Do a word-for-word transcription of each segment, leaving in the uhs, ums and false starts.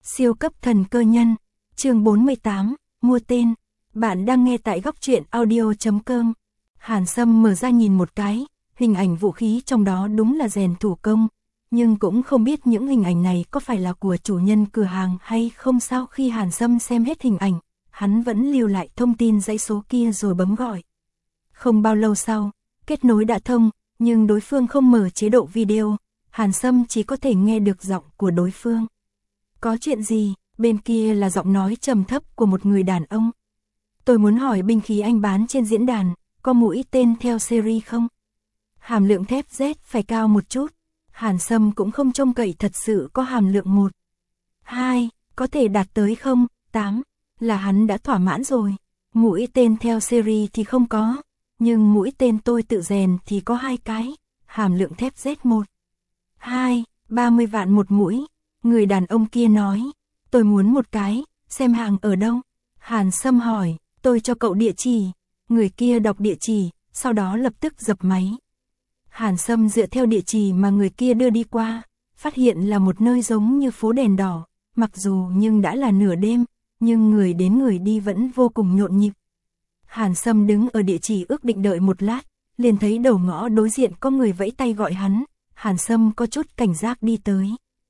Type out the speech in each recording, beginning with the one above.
Siêu cấp thần cơ nhân, chương bốn mươi tám, mua tên. Bạn đang nghe tại góc truyện audio chấm com. Hàn Sâm mở ra nhìn một cái, hình ảnh vũ khí trong đó đúng là rèn thủ công, nhưng cũng không biết những hình ảnh này có phải là của chủ nhân cửa hàng hay không. Sau khi Hàn Sâm xem hết hình ảnh, hắn vẫn lưu lại thông tin dãy số kia rồi bấm gọi. Không bao lâu sau, kết nối đã thông, nhưng đối phương không mở chế độ video, Hàn Sâm chỉ có thể nghe được giọng của đối phương. Có chuyện gì? Bên kia là giọng nói trầm thấp của một người đàn ông. Tôi muốn hỏi binh khí anh bán trên diễn đàn, có mũi tên theo series không? Hàm lượng thép Z phải cao một chút. Hàn Sâm cũng không trông cậy thật sự có hàm lượng một. hai, có thể đạt tới không? tám, là hắn đã thỏa mãn rồi. Mũi tên theo series thì không có, nhưng mũi tên tôi tự rèn thì có hai cái. Hàm lượng thép Z một. hai, ba mươi vạn một mũi. Người đàn ông kia nói, tôi muốn một cái, xem hàng ở đâu? Hàn Sâm hỏi, tôi cho cậu địa chỉ. Người kia đọc địa chỉ, sau đó lập tức dập máy. Hàn Sâm dựa theo địa chỉ mà người kia đưa đi qua, phát hiện là một nơi giống như phố đèn đỏ, mặc dù nhưng đã là nửa đêm, nhưng người đến người đi vẫn vô cùng nhộn nhịp. Hàn Sâm đứng ở địa chỉ ước định đợi một lát, liền thấy đầu ngõ đối diện có người vẫy tay gọi hắn. Hàn Sâm có chút cảnh giác đi tới.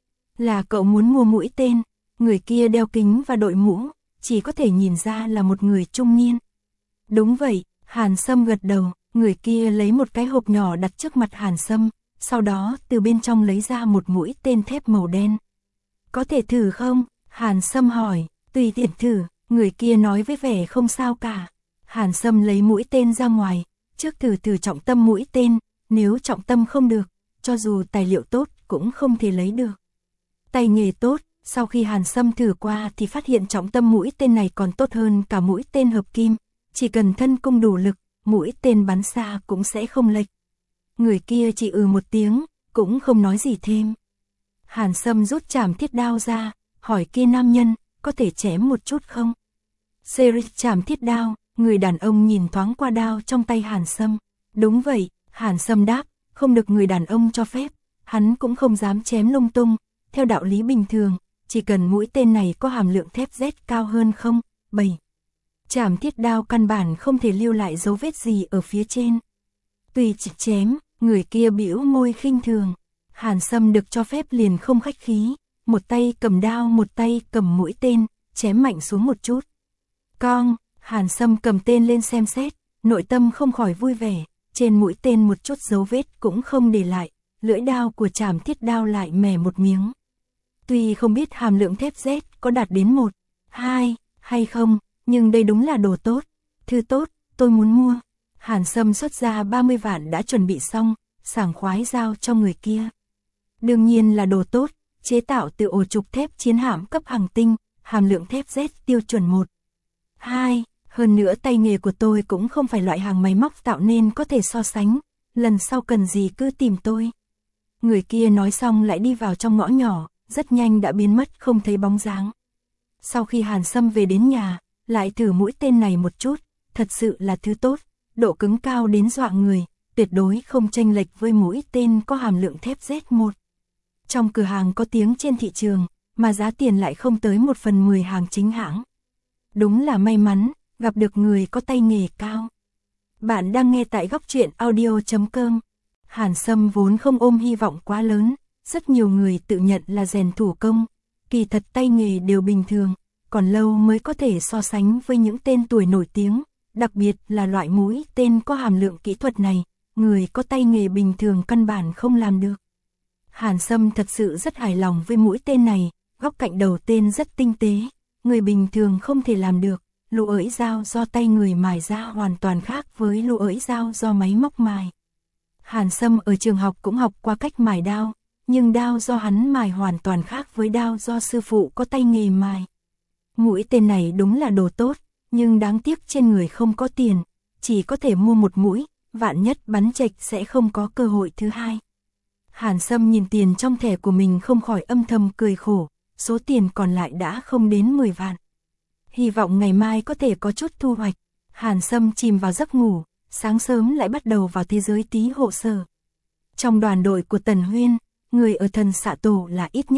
Là cậu muốn mua mũi tên? Người kia đeo kính và đội mũ, chỉ có thể nhìn ra là một người trung niên. Đúng vậy, Hàn Sâm gật đầu. Người kia lấy một cái hộp nhỏ đặt trước mặt Hàn Sâm, sau đó từ bên trong lấy ra một mũi tên thép màu đen. Có thể thử không? Hàn Sâm hỏi. Tùy tiện thử, người kia nói với vẻ không sao cả. Hàn Sâm lấy mũi tên ra ngoài, trước thử thử trọng tâm mũi tên, nếu trọng tâm không được, cho dù tài liệu tốt cũng không thể lấy được. Tay nghề tốt, sau khi Hàn Sâm thử qua thì phát hiện trọng tâm mũi tên này còn tốt hơn cả mũi tên hợp kim, chỉ cần thân cung đủ lực, mũi tên bắn xa cũng sẽ không lệch. Người kia chỉ ừ một tiếng, cũng không nói gì thêm. Hàn Sâm rút chảm thiết đao ra, hỏi kia nam nhân, có thể chém một chút không? Series chảm thiết đao, người đàn ông nhìn thoáng qua đao trong tay Hàn Sâm. Đúng vậy, Hàn Sâm đáp, không được người đàn ông cho phép, hắn cũng không dám chém lung tung. Theo đạo lý bình thường, chỉ cần mũi tên này có hàm lượng thép Z cao hơn không, bảy. Chảm thiết đao căn bản không thể lưu lại dấu vết gì ở phía trên. Tùy chỉ chém, người kia bĩu môi khinh thường. Hàn Sâm được cho phép liền không khách khí, một tay cầm đao một tay cầm mũi tên, chém mạnh xuống một chút. Cong, Hàn Sâm cầm tên lên xem xét, nội tâm không khỏi vui vẻ, trên mũi tên một chút dấu vết cũng không để lại, lưỡi đao của chảm thiết đao lại mẻ một miếng. Tuy không biết hàm lượng thép Z có đạt đến một, hai hay không, nhưng đây đúng là đồ tốt, thứ tốt, tôi muốn mua. Hàn Sâm xuất ra ba mươi vạn đã chuẩn bị xong, sảng khoái giao cho người kia. Đương nhiên là đồ tốt, chế tạo từ ổ trục thép chiến hạm cấp hàng tinh, hàm lượng thép Z tiêu chuẩn một, hai, hơn nữa tay nghề của tôi cũng không phải loại hàng máy móc tạo nên có thể so sánh, lần sau cần gì cứ tìm tôi. Người kia nói xong lại đi vào trong ngõ nhỏ, rất nhanh đã biến mất không thấy bóng dáng. Sau khi Hàn Sâm về đến nhà, lại thử mũi tên này một chút, thật sự là thứ tốt, độ cứng cao đến dọa người, tuyệt đối không chênh lệch với mũi tên có hàm lượng thép Z một. Trong cửa hàng có tiếng trên thị trường, mà giá tiền lại không tới một phần mười hàng chính hãng. Đúng là may mắn, gặp được người có tay nghề cao. Bạn đang nghe tại góc truyện audio chấm com. Hàn Sâm vốn không ôm hy vọng quá lớn, rất nhiều người tự nhận là rèn thủ công, kỳ thật tay nghề đều bình thường, còn lâu mới có thể so sánh với những tên tuổi nổi tiếng, đặc biệt là loại mũi tên có hàm lượng kỹ thuật này, người có tay nghề bình thường căn bản không làm được. Hàn Sâm thật sự rất hài lòng với mũi tên này, góc cạnh đầu tên rất tinh tế, người bình thường không thể làm được, lụa ỡi dao do tay người mài ra hoàn toàn khác với lụa ỡi dao do máy móc mài. Hàn Sâm ở trường học cũng học qua cách mài đao, nhưng đao do hắn mài hoàn toàn khác với đao do sư phụ có tay nghề mài. Mũi tên này đúng là đồ tốt, nhưng đáng tiếc trên người không có tiền, chỉ có thể mua một mũi, vạn nhất bắn chệch sẽ không có cơ hội thứ hai. Hàn Sâm nhìn tiền trong thẻ của mình không khỏi âm thầm cười khổ, số tiền còn lại đã không đến mười vạn. Hy vọng ngày mai có thể có chút thu hoạch. Hàn Sâm chìm vào giấc ngủ, sáng sớm lại bắt đầu vào thế giới tí hộ sở. Trong đoàn đội của Tần Huyên, người ở thần xạ tổ là ít nhất,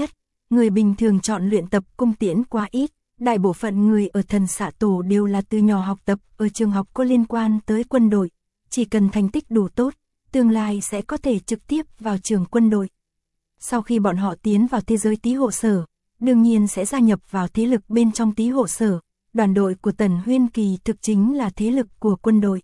người bình thường chọn luyện tập cung tiễn quá ít, đại bộ phận người ở thần xạ tổ đều là từ nhỏ học tập ở trường học có liên quan tới quân đội, chỉ cần thành tích đủ tốt, tương lai sẽ có thể trực tiếp vào trường quân đội. Sau khi bọn họ tiến vào thế giới Tý Hộ Sở, đương nhiên sẽ gia nhập vào thế lực bên trong Tý Hộ Sở, đoàn đội của Tần Huyên kỳ thực chính là thế lực của quân đội.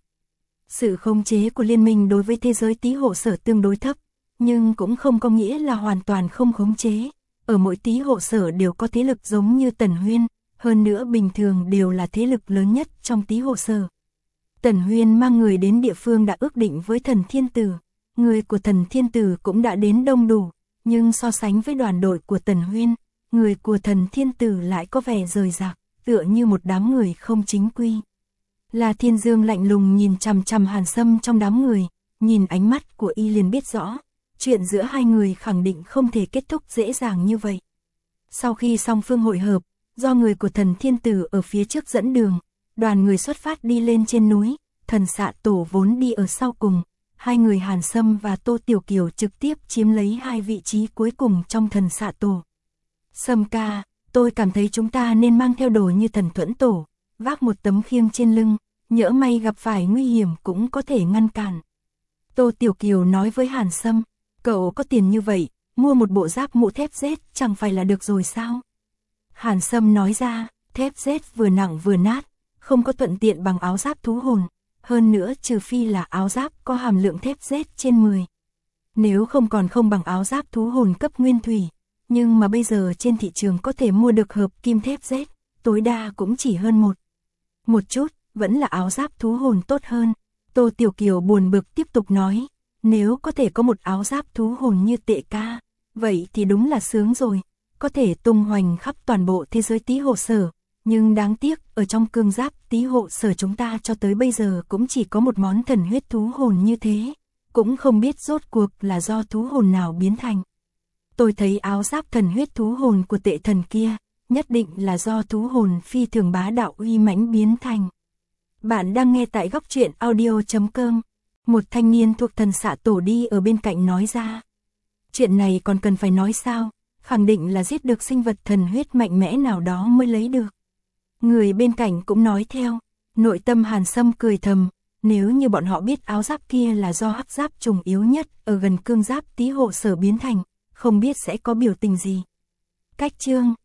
Sự khống chế của liên minh đối với thế giới Tý Hộ Sở tương đối thấp, nhưng cũng không có nghĩa là hoàn toàn không khống chế. Ở mỗi Tý Hộ Sở đều có thế lực giống như Tần Huyên, hơn nữa bình thường đều là thế lực lớn nhất trong Tý Hộ Sở. Tần Huyên mang người đến địa phương đã ước định với Thần Thiên Tử, người của Thần Thiên Tử cũng đã đến đông đủ, nhưng so sánh với đoàn đội của Tần Huyên, người của Thần Thiên Tử lại có vẻ rời rạc, tựa như một đám người không chính quy. La Thiên Dương lạnh lùng nhìn chằm chằm Hàn Sâm trong đám người, nhìn ánh mắt của y liền biết rõ, chuyện giữa hai người khẳng định không thể kết thúc dễ dàng như vậy. Sau khi song phương hội hợp, do người của Thần Thiên Tử ở phía trước dẫn đường, đoàn người xuất phát đi lên trên núi, thần xạ tổ vốn đi ở sau cùng, hai người Hàn Sâm và Tô Tiểu Kiều trực tiếp chiếm lấy hai vị trí cuối cùng trong thần xạ tổ. Sâm ca, tôi cảm thấy chúng ta nên mang theo đồ như thần thuẫn tổ, vác một tấm khiêng trên lưng, nhỡ may gặp phải nguy hiểm cũng có thể ngăn cản. Tô Tiểu Kiều nói với Hàn Sâm, cậu có tiền như vậy, mua một bộ giáp mũ thép Z chẳng phải là được rồi sao? Hàn Sâm nói ra, thép Z vừa nặng vừa nát, không có thuận tiện bằng áo giáp thú hồn, hơn nữa trừ phi là áo giáp có hàm lượng thép Z trên mười. Nếu không còn không bằng áo giáp thú hồn cấp nguyên thủy, nhưng mà bây giờ trên thị trường có thể mua được hợp kim thép Z, tối đa cũng chỉ hơn một. Một chút, vẫn là áo giáp thú hồn tốt hơn. Tô Tiểu Kiều buồn bực tiếp tục nói, nếu có thể có một áo giáp thú hồn như Tệ ca, vậy thì đúng là sướng rồi, có thể tung hoành khắp toàn bộ thế giới Tý Hộ Sở, nhưng đáng tiếc ở trong cương giáp Tý Hộ Sở chúng ta cho tới bây giờ cũng chỉ có một món thần huyết thú hồn như thế, cũng không biết rốt cuộc là do thú hồn nào biến thành. Tôi thấy áo giáp thần huyết thú hồn của Tệ thần kia, nhất định là do thú hồn phi thường bá đạo uy mãnh biến thành. Bạn đang nghe tại góc truyện audio chấm com. Một thanh niên thuộc thần xạ tổ đi ở bên cạnh nói ra. Chuyện này còn cần phải nói sao, khẳng định là giết được sinh vật thần huyết mạnh mẽ nào đó mới lấy được. Người bên cạnh cũng nói theo, nội tâm Hàn Sâm cười thầm, nếu như bọn họ biết áo giáp kia là do hắc giáp trùng yếu nhất ở gần cương giáp Tý Hộ Sở biến thành, không biết sẽ có biểu tình gì. Cách chương